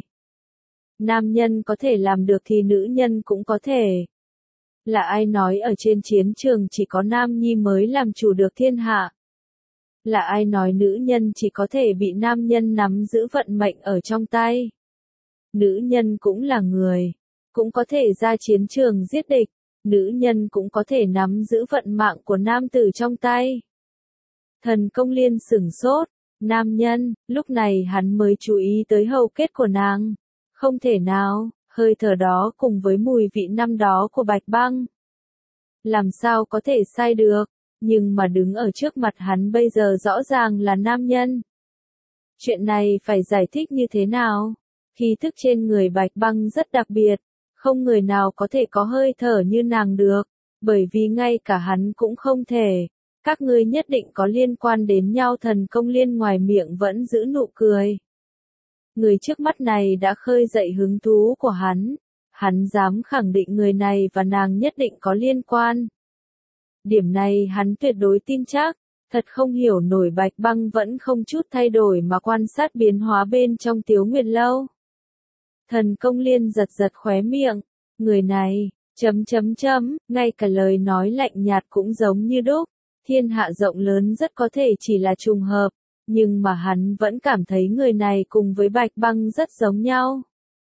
Nam nhân có thể làm được thì nữ nhân cũng có thể. Là ai nói ở trên chiến trường chỉ có nam nhi mới làm chủ được thiên hạ? Là ai nói nữ nhân chỉ có thể bị nam nhân nắm giữ vận mệnh ở trong tay? Nữ nhân cũng là người, cũng có thể ra chiến trường giết địch. Nữ nhân cũng có thể nắm giữ vận mạng của nam tử trong tay. Thần Công Liên sửng sốt. Nam nhân, lúc này hắn mới chú ý tới hầu kết của nàng. Không thể nào, hơi thở đó cùng với mùi vị năm đó của Bạch Băng. Làm sao có thể sai được, nhưng mà đứng ở trước mặt hắn bây giờ rõ ràng là nam nhân. Chuyện này phải giải thích như thế nào? Khí thức trên người Bạch Băng rất đặc biệt. Không người nào có thể có hơi thở như nàng được, bởi vì ngay cả hắn cũng không thể. Các ngươi nhất định có liên quan đến nhau. Thần Công Liên ngoài miệng vẫn giữ nụ cười. Người trước mắt này đã khơi dậy hứng thú của hắn. Hắn dám khẳng định người này và nàng nhất định có liên quan. Điểm này hắn tuyệt đối tin chắc. Thật không hiểu nổi. Bạch Băng vẫn không chút thay đổi mà quan sát biến hóa bên trong Tiếu Nguyệt Lâu. Thần Công Liên giật giật khóe miệng. Người này, chấm chấm chấm, ngay cả lời nói lạnh nhạt cũng giống như đúc. Thiên hạ rộng lớn rất có thể chỉ là trùng hợp. Nhưng mà hắn vẫn cảm thấy người này cùng với Bạch Băng rất giống nhau.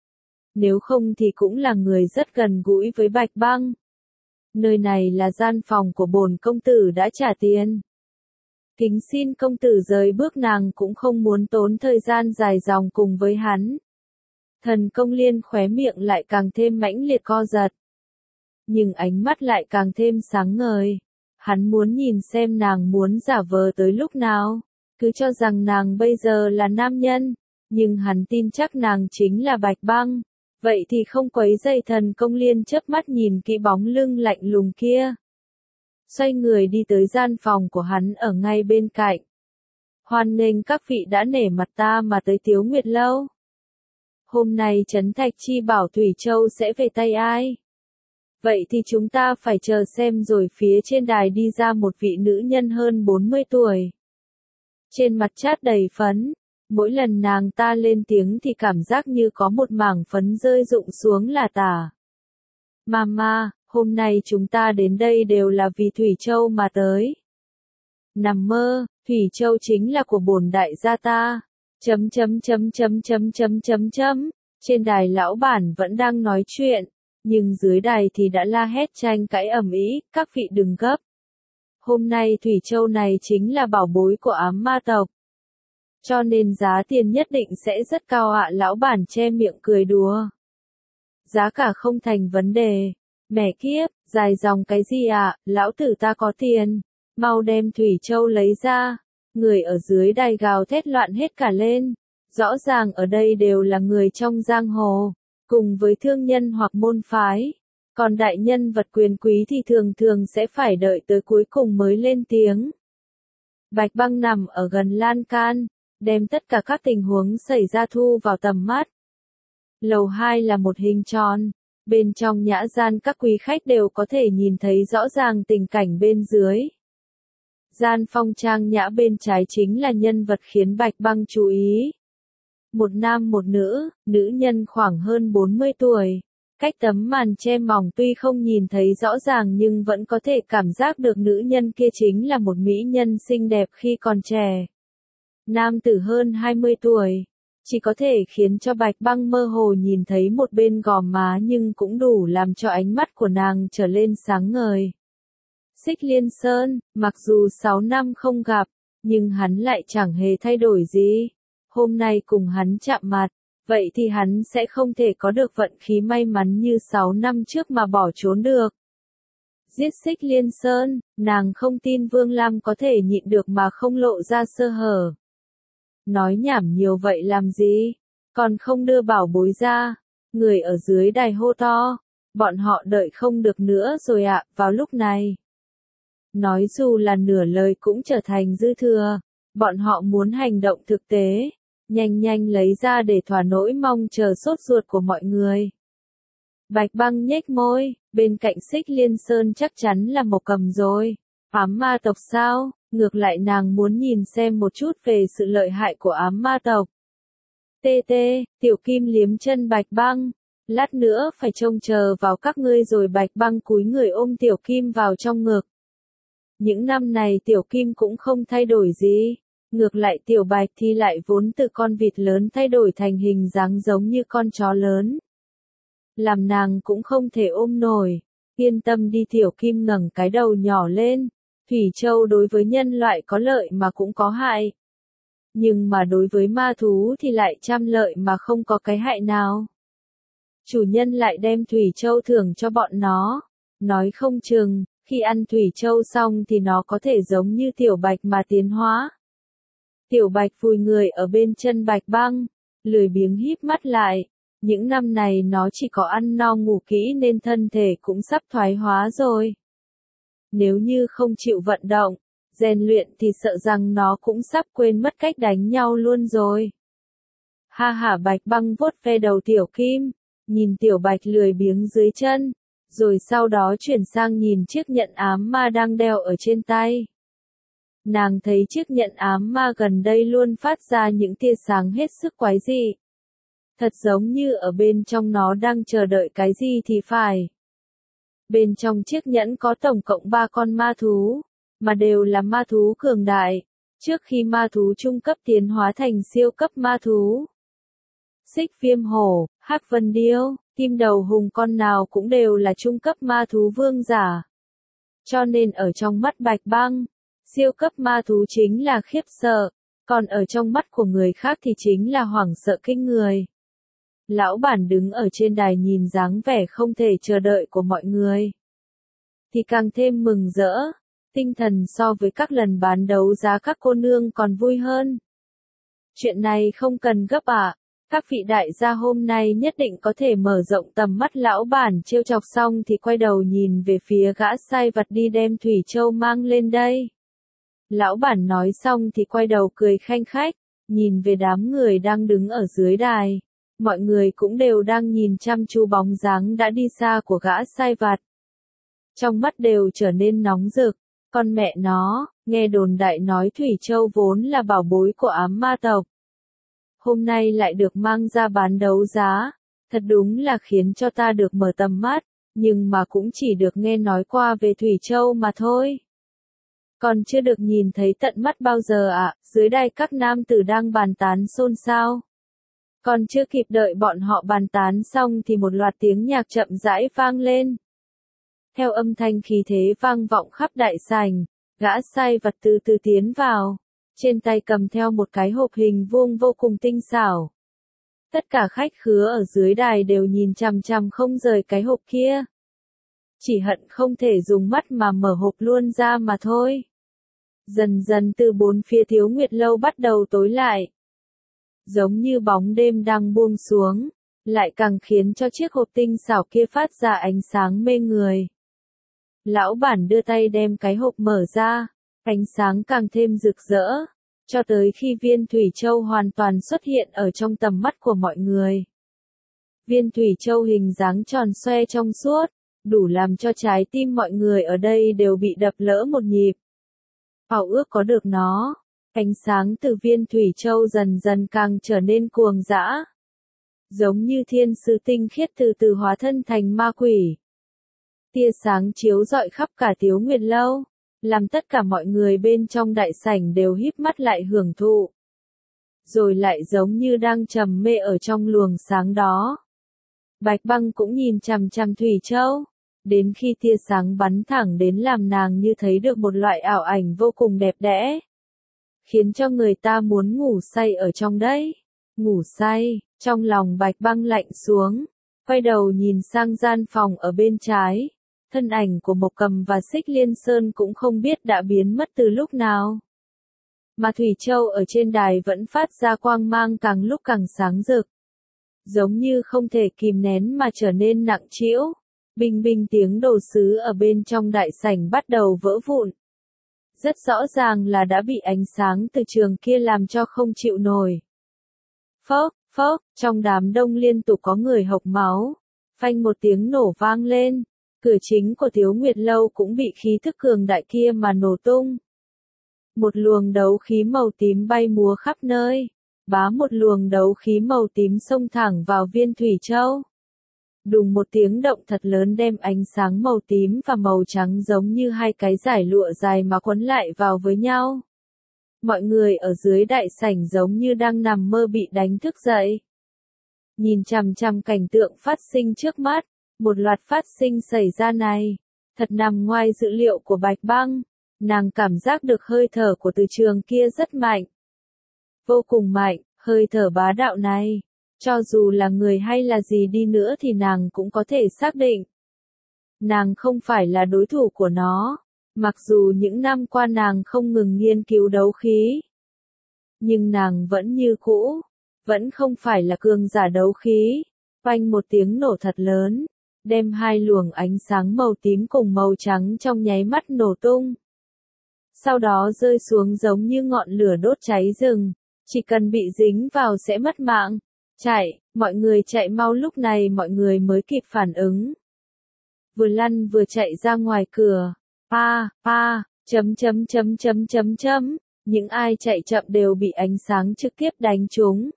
Nếu không thì cũng là người rất gần gũi với Bạch Băng. Nơi này là gian phòng của bổn công tử đã trả tiền. Kính xin công tử rời bước, nàng cũng không muốn tốn thời gian dài dòng cùng với hắn. Thần Công Liên khóe miệng lại càng thêm mãnh liệt co giật. Nhưng ánh mắt lại càng thêm sáng ngời. Hắn muốn nhìn xem nàng muốn giả vờ tới lúc nào. Cứ cho rằng nàng bây giờ là nam nhân. Nhưng hắn tin chắc nàng chính là Bạch Băng. Vậy thì không quấy dày. Thần Công Liên chớp mắt nhìn kỹ bóng lưng lạnh lùng kia. Xoay người đi tới gian phòng của hắn ở ngay bên cạnh. Hoan nghênh các vị đã nể mặt ta mà tới Tiếu Nguyệt Lâu. Hôm nay Trấn Thạch Chi bảo Thủy Châu sẽ về tay ai? Vậy thì chúng ta phải chờ xem rồi. Phía trên đài đi ra một vị nữ nhân hơn bốn mươi tuổi. Trên mặt chát đầy phấn. Mỗi lần nàng ta lên tiếng thì cảm giác như có một mảng phấn rơi rụng xuống là tả. Mama, hôm nay chúng ta đến đây đều là vì Thủy Châu mà tới. Nằm mơ, Thủy Châu chính là của bổn đại gia ta. Chấm chấm chấm chấm chấm chấm chấm chấm. Trên đài lão bản vẫn đang nói chuyện, nhưng dưới đài thì đã la hét tranh cãi ầm ĩ, các vị đừng gấp. Hôm nay Thủy Châu này chính là bảo bối của ám ma tộc. Cho nên giá tiền nhất định sẽ rất cao ạ. Lão bản che miệng cười đùa. Giá cả không thành vấn đề. Mẹ kiếp, dài dòng cái gì ạ, lão tử ta có tiền. Mau đem Thủy Châu lấy ra. Người ở dưới đài gào thét loạn hết cả lên. Rõ ràng ở đây đều là người trong giang hồ, cùng với thương nhân hoặc môn phái. Còn đại nhân vật quyền quý thì thường thường sẽ phải đợi tới cuối cùng mới lên tiếng. Bạch Băng nằm ở gần lan can, đem tất cả các tình huống xảy ra thu vào tầm mắt. Lầu hai là một hình tròn, bên trong nhã gian các quý khách đều có thể nhìn thấy rõ ràng tình cảnh bên dưới. Gian phong trang nhã bên trái chính là nhân vật khiến Bạch Băng chú ý. Một nam một nữ, nữ nhân khoảng hơn bốn mươi tuổi. Cách tấm màn che mỏng tuy không nhìn thấy rõ ràng nhưng vẫn có thể cảm giác được nữ nhân kia chính là một mỹ nhân xinh đẹp khi còn trẻ. Nam tử hơn hai mươi tuổi, chỉ có thể khiến cho Bạch Băng mơ hồ nhìn thấy một bên gò má nhưng cũng đủ làm cho ánh mắt của nàng trở lên sáng ngời. Xích Liên Sơn, mặc dù sáu năm không gặp, nhưng hắn lại chẳng hề thay đổi gì. Hôm nay cùng hắn chạm mặt, vậy thì hắn sẽ không thể có được vận khí may mắn như sáu năm trước mà bỏ trốn được. Giết Xích Liên Sơn, nàng không tin Vương Lam có thể nhịn được mà không lộ ra sơ hở. Nói nhảm nhiều vậy làm gì, còn không đưa bảo bối ra. Người ở dưới đài hô to, bọn họ đợi không được nữa rồi ạ. Vào lúc này, nói dù là nửa lời cũng trở thành dư thừa. Bọn họ muốn hành động thực tế, nhanh nhanh lấy ra để thỏa nỗi mong chờ sốt ruột của mọi người. Bạch Băng nhếch môi, bên cạnh Xích Liên Sơn chắc chắn là Mộc Cầm rồi. Ám ma tộc sao? Ngược lại nàng muốn nhìn xem một chút về sự lợi hại của ám ma tộc. Tê tê, Tiểu Kim liếm chân Bạch Băng. Lát nữa phải trông chờ vào các ngươi rồi. Bạch Băng cúi người ôm Tiểu Kim vào trong ngực. Những năm này Tiểu Kim cũng không thay đổi gì. Ngược lại Tiểu Bạch thì lại vốn từ con vịt lớn thay đổi thành hình dáng giống như con chó lớn. Làm nàng cũng không thể ôm nổi. Yên tâm đi. Tiểu Kim ngẩng cái đầu nhỏ lên. Thủy Châu đối với nhân loại có lợi mà cũng có hại. Nhưng mà đối với ma thú thì lại trăm lợi mà không có cái hại nào. Chủ nhân lại đem Thủy Châu thưởng cho bọn nó. Nói không chừng, khi ăn Thủy Châu xong thì nó có thể giống như Tiểu Bạch mà tiến hóa. Tiểu Bạch vùi người ở bên chân Bạch Băng, lười biếng híp mắt lại. Những năm này nó chỉ có ăn no ngủ kỹ nên thân thể cũng sắp thoái hóa rồi. Nếu như không chịu vận động, rèn luyện thì sợ rằng nó cũng sắp quên mất cách đánh nhau luôn rồi. Ha ha. Bạch Băng vuốt ve đầu Tiểu Kim, nhìn Tiểu Bạch lười biếng dưới chân, rồi sau đó chuyển sang nhìn chiếc nhẫn ám ma đang đeo ở trên tay. Nàng thấy chiếc nhẫn ám ma gần đây luôn phát ra những tia sáng hết sức quái dị. Thật giống như ở bên trong nó đang chờ đợi cái gì thì phải. Bên trong chiếc nhẫn có tổng cộng ba con ma thú, mà đều là ma thú cường đại. Trước khi ma thú trung cấp tiến hóa thành siêu cấp ma thú, Xích Viêm Hổ, Hắc Vân Điêu, Kim Đầu Hùng con nào cũng đều là trung cấp ma thú vương giả. Cho nên ở trong mắt Bạch Băng, siêu cấp ma thú chính là khiếp sợ, còn ở trong mắt của người khác thì chính là hoảng sợ kinh người. Lão bản đứng ở trên đài nhìn dáng vẻ không thể chờ đợi của mọi người, thì càng thêm mừng rỡ, tinh thần so với các lần bán đấu giá các cô nương còn vui hơn. Chuyện này không cần gấp ạ. Các vị đại gia hôm nay nhất định có thể mở rộng tầm mắt. Lão bản trêu chọc xong thì quay đầu nhìn về phía gã sai vặt đi đem Thủy Châu mang lên đây. Lão bản nói xong thì quay đầu cười khanh khách, nhìn về đám người đang đứng ở dưới đài. Mọi người cũng đều đang nhìn chăm chú bóng dáng đã đi xa của gã sai vặt. Trong mắt đều trở nên nóng rực, con mẹ nó, nghe đồn đại nói Thủy Châu vốn là bảo bối của ám ma tộc. Hôm nay lại được mang ra bán đấu giá, thật đúng là khiến cho ta được mở tầm mắt, nhưng mà cũng chỉ được nghe nói qua về Thủy Châu mà thôi. Còn chưa được nhìn thấy tận mắt bao giờ ạ, à? Dưới đài các nam tử đang bàn tán xôn xao. Còn chưa kịp đợi bọn họ bàn tán xong thì một loạt tiếng nhạc chậm rãi vang lên. Theo âm thanh khí thế vang vọng khắp đại sảnh, gã sai vặt từ từ tiến vào. Trên tay cầm theo một cái hộp hình vuông vô cùng tinh xảo. Tất cả khách khứa ở dưới đài đều nhìn chằm chằm không rời cái hộp kia. Chỉ hận không thể dùng mắt mà mở hộp luôn ra mà thôi. Dần dần từ bốn phía Thiếu Nguyệt Lâu bắt đầu tối lại. Giống như bóng đêm đang buông xuống, lại càng khiến cho chiếc hộp tinh xảo kia phát ra ánh sáng mê người. Lão bản đưa tay đem cái hộp mở ra. Ánh sáng càng thêm rực rỡ, cho tới khi viên Thủy Châu hoàn toàn xuất hiện ở trong tầm mắt của mọi người. Viên Thủy Châu hình dáng tròn xoe trong suốt, đủ làm cho trái tim mọi người ở đây đều bị đập lỡ một nhịp. Ao ước có được nó, ánh sáng từ viên Thủy Châu dần dần càng trở nên cuồng dã. Giống như thiên sứ tinh khiết từ từ hóa thân thành ma quỷ. Tia sáng chiếu rọi khắp cả Thiếu Nguyệt Lâu, làm tất cả mọi người bên trong đại sảnh đều híp mắt lại hưởng thụ. Rồi lại giống như đang trầm mê ở trong luồng sáng đó. Bạch Băng cũng nhìn chằm chằm Thủy Châu, đến khi tia sáng bắn thẳng đến làm nàng như thấy được một loại ảo ảnh vô cùng đẹp đẽ. Khiến cho người ta muốn ngủ say ở trong đấy. Ngủ say, trong lòng Bạch Băng lạnh xuống, quay đầu nhìn sang gian phòng ở bên trái. Thân ảnh của Mộc Cầm và Xích Liên Sơn cũng không biết đã biến mất từ lúc nào. Mà Thủy Châu ở trên đài vẫn phát ra quang mang càng lúc càng sáng rực. Giống như không thể kìm nén mà trở nên nặng trĩu. Bình bình tiếng đồ sứ ở bên trong đại sảnh bắt đầu vỡ vụn. Rất rõ ràng là đã bị ánh sáng từ trường kia làm cho không chịu nổi. Phốc, phốc, trong đám đông liên tục có người hộc máu. Phanh một tiếng nổ vang lên. Cửa chính của Thiếu Nguyệt Lâu cũng bị khí thức cường đại kia mà nổ tung. Một luồng đấu khí màu tím bay múa khắp nơi. Bá một luồng đấu khí màu tím xông thẳng vào viên Thủy Châu. Đùng một tiếng động thật lớn đem ánh sáng màu tím và màu trắng giống như hai cái dải lụa dài mà quấn lại vào với nhau. Mọi người ở dưới đại sảnh giống như đang nằm mơ bị đánh thức dậy. Nhìn chằm chằm cảnh tượng phát sinh trước mắt. Một loạt phát sinh xảy ra này, thật nằm ngoài dự liệu của Bạch Băng, nàng cảm giác được hơi thở của từ trường kia rất mạnh. Vô cùng mạnh, hơi thở bá đạo này, cho dù là người hay là gì đi nữa thì nàng cũng có thể xác định. Nàng không phải là đối thủ của nó, mặc dù những năm qua nàng không ngừng nghiên cứu đấu khí. Nhưng nàng vẫn như cũ, vẫn không phải là cường giả đấu khí. Phanh một tiếng nổ thật lớn. Đem hai luồng ánh sáng màu tím cùng màu trắng trong nháy mắt nổ tung. Sau đó rơi xuống giống như ngọn lửa đốt cháy rừng, chỉ cần bị dính vào sẽ mất mạng. Chạy, mọi người chạy mau lúc này mọi người mới kịp phản ứng. Vừa lăn vừa chạy ra ngoài cửa. Pa, pa, chấm chấm chấm chấm chấm chấm, những ai chạy chậm đều bị ánh sáng trực tiếp đánh trúng.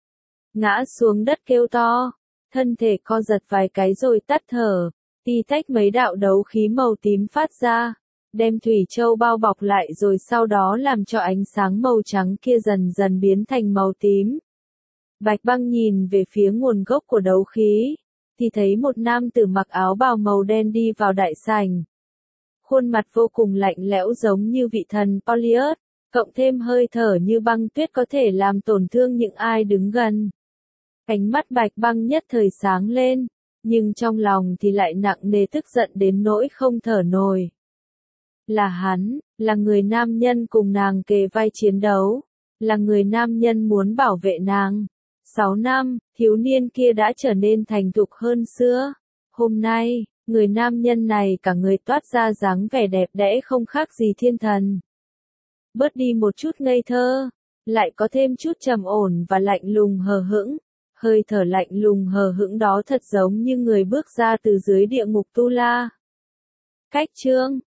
Ngã xuống đất kêu to. Thân thể co giật vài cái rồi tắt thở, ti tách mấy đạo đấu khí màu tím phát ra, đem Thủy Châu bao bọc lại rồi sau đó làm cho ánh sáng màu trắng kia dần dần biến thành màu tím. Bạch Băng nhìn về phía nguồn gốc của đấu khí, thì thấy một nam tử mặc áo bào màu đen đi vào đại sảnh. Khuôn mặt vô cùng lạnh lẽo giống như vị thần Polius, cộng thêm hơi thở như băng tuyết có thể làm tổn thương những ai đứng gần. Ánh mắt Bạch Băng nhất thời sáng lên, nhưng trong lòng thì lại nặng nề tức giận đến nỗi không thở nổi. Là hắn, là người nam nhân cùng nàng kề vai chiến đấu, là người nam nhân muốn bảo vệ nàng. Sáu năm, thiếu niên kia đã trở nên thành thục hơn xưa. Hôm nay, người nam nhân này cả người toát ra dáng vẻ đẹp đẽ không khác gì thiên thần. Bớt đi một chút ngây thơ, lại có thêm chút trầm ổn và lạnh lùng hờ hững. Hơi thở lạnh lùng hờ hững đó thật giống như người bước ra từ dưới địa ngục Tu La. Cách chương